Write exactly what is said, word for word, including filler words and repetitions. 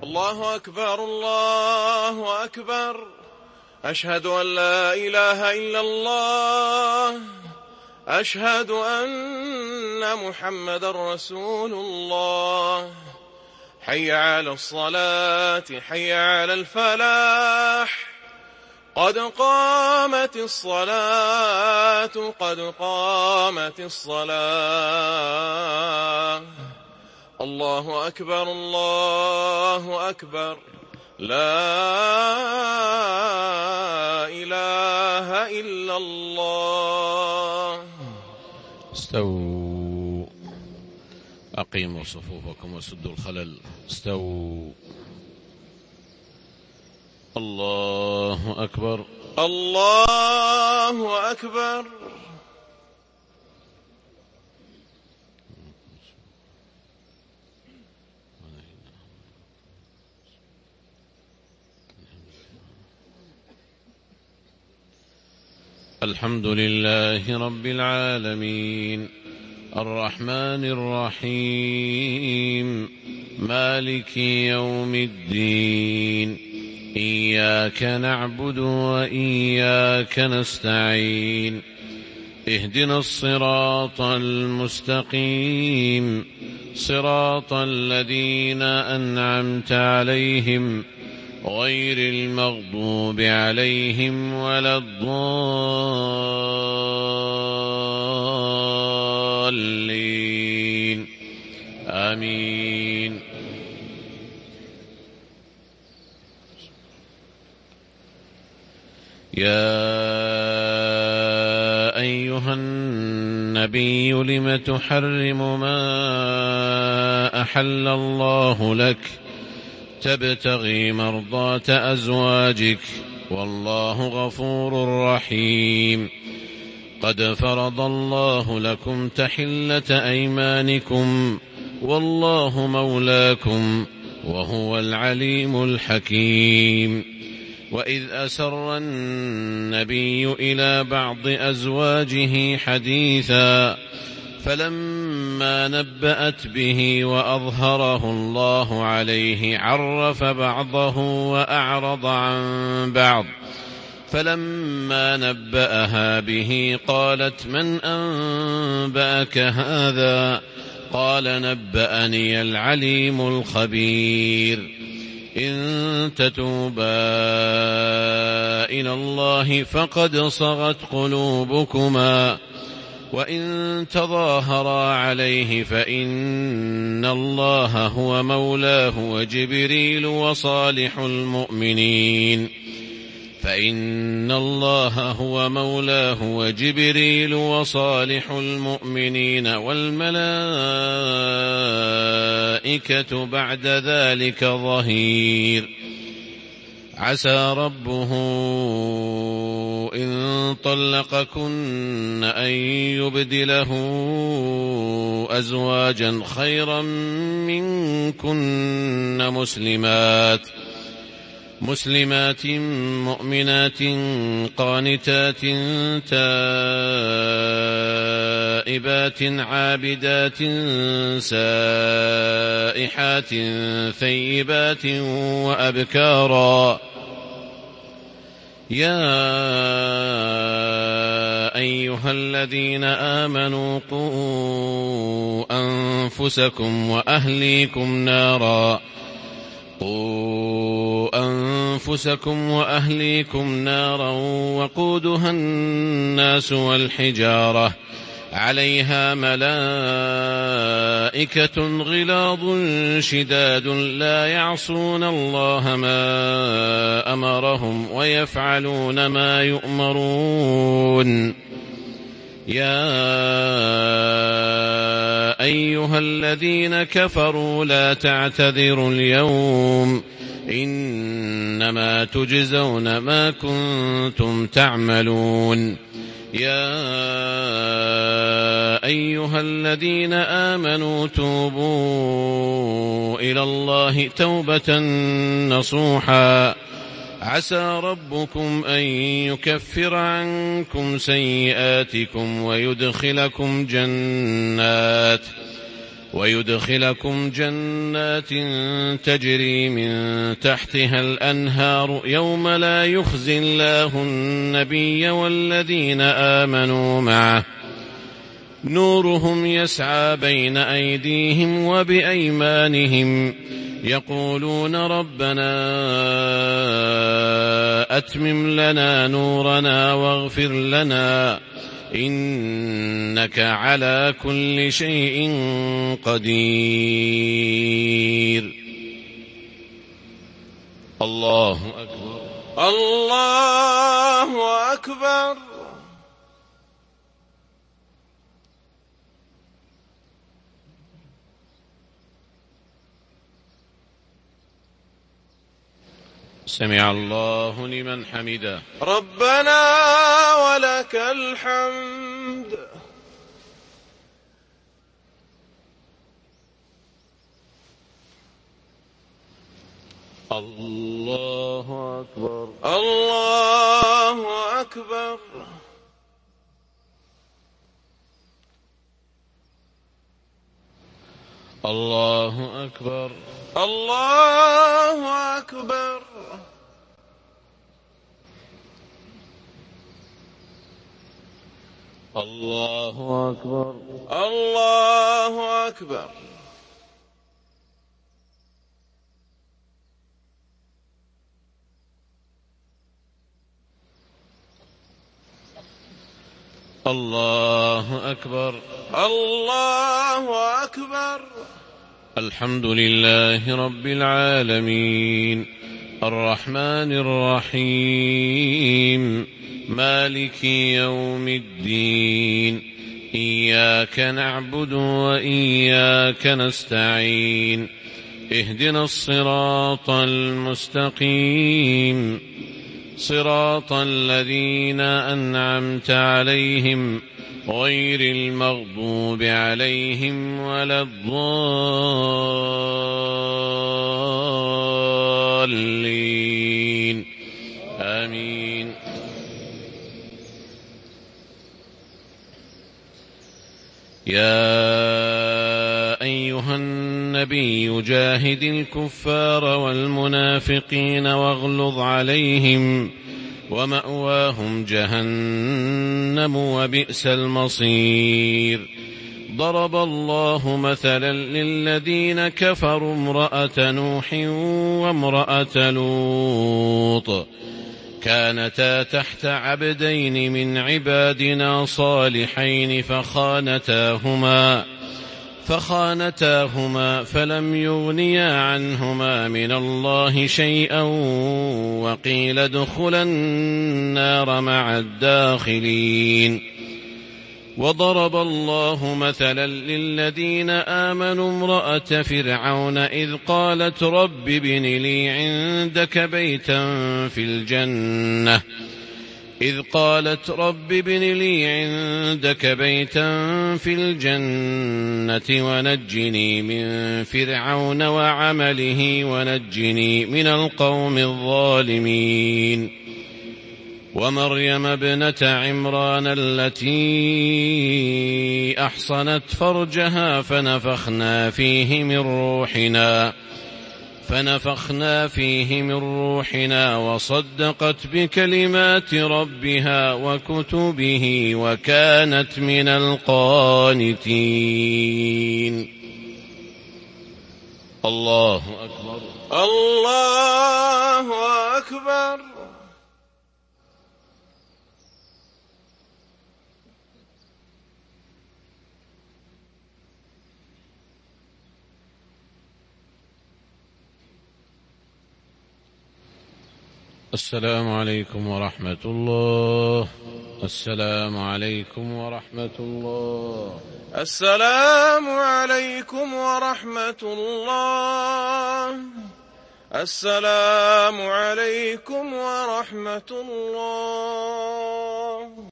الله أكبر الله أكبر. أشهد أن لا إله إلا الله. أشهد أن محمدًا رسول الله. حي على الصلاة حي على الفلاح. قد قامت الصلاة قد قامت الصلاة. الله أكبر الله أكبر. لا إله إلا الله. استووا، أقيموا صفوفكم وسدوا الخلل. استووا. الله أكبر الله أكبر. الحمد لله رب العالمين الرحمن الرحيم مالك يوم الدين. إياك نعبد وإياك نستعين. اهدنا الصراط المستقيم صراط الذين أنعمت عليهم غير المغضوب عليهم ولا الضالين. آمين. يا أيها النبي لم تحرم ما أحل الله لك تبتغي مرضات أزواجك والله غفور رحيم. قد فرض الله لكم تحلة أيمانكم والله مولاكم وهو العليم الحكيم. وإذ أسر النبي إلى بعض أزواجه حديثا فلما نبأت به وأظهره الله عليه عرف بعضه وأعرض عن بعض. فلما نبأها به قالت من أنبأك هذا؟ قال نبأني العليم الخبير. إن تتوبا إلى الله فقد صغت قلوبكما وإن تظاهرا عليه فإن الله هو مولاه وجبريل وصالح المؤمنين فإن الله هو مولاه وجبريل وصالح المؤمنين والملائكة بعد ذلك ظهير. عسى ربه إن طلقكن أن يبدله أزواجا خيرا منكن مسلمات مسلمات مؤمنات قانتات تائبات عابدات سائحات ثيبات وأبكارا. يا أيها الذين آمنوا قوا أنفسكم وأهليكم نارا قوا أنفسكم وأهليكم نارا وقودها الناس والحجارة عليها ملائكة غلاظ شداد لا يعصون الله ما أمرهم ويفعلون ما يؤمرون. يا أيها الذين كفروا لا تعتذروا اليوم إنما تجزون ما كنتم تعملون. يا أيها الذين آمنوا توبوا إلى الله توبة نصوحا عسى ربكم أن يكفر عنكم سيئاتكم ويدخلكم جنات ويدخلكم جنات تجري من تحتها الأنهار يوم لا يخزي الله النبي والذين آمنوا معه نورهم يسعى بين أيديهم وبأيمانهم يقولون ربنا أتمم لنا نورنا واغفر لنا إنك على كل شيء قدير. الله أكبر. الله أكبر. سمع الله لمن حمده. ربنا ولك الحمد. الله أكبر. الله أكبر. الله أكبر. الله أكبر. الله أكبر. الله أكبر. الله أكبر. الله أكبر. الحمد لله رب العالمين الرحمن الرحيم مالك يوم الدين إياك نعبد وإياك نستعين اهدنا الصراط المستقيم صراط الذين أنعمت عليهم غير المغضوب عليهم ولا الضالين آمين. يا أيها النبي جاهد الكفار والمنافقين واغلظ عليهم ومأواهم جهنم وبئس المصير. ضرب الله مثلا للذين كفروا امرأة نوح وامرأة لوط كانتا تحت عبدين من عبادنا صالحين فخانتاهما فخانتاهما فلم يغنيا عنهما من الله شيئا وقيل ادخلا النار مع الداخلين. وضرب الله مثلا للذين آمنوا امرأة فرعون إذ قالت رب ابن لي عندك بيتا في الجنة إذ قالت رب ابن لي عندك بيتا في الجنة ونجني من فرعون وعمله ونجني من القوم الظالمين. ومريم ابنة عمران التي أحصنت فرجها فنفخنا فيه من روحنا فنفخنا فيه من روحنا وصدقت بكلمات ربها وكتبه وكانت من القانتين. الله أكبر. الله أكبر. السلام عليكم ورحمة الله. السلام عليكم ورحمة الله. السلام عليكم ورحمة الله. السلام عليكم ورحمة الله.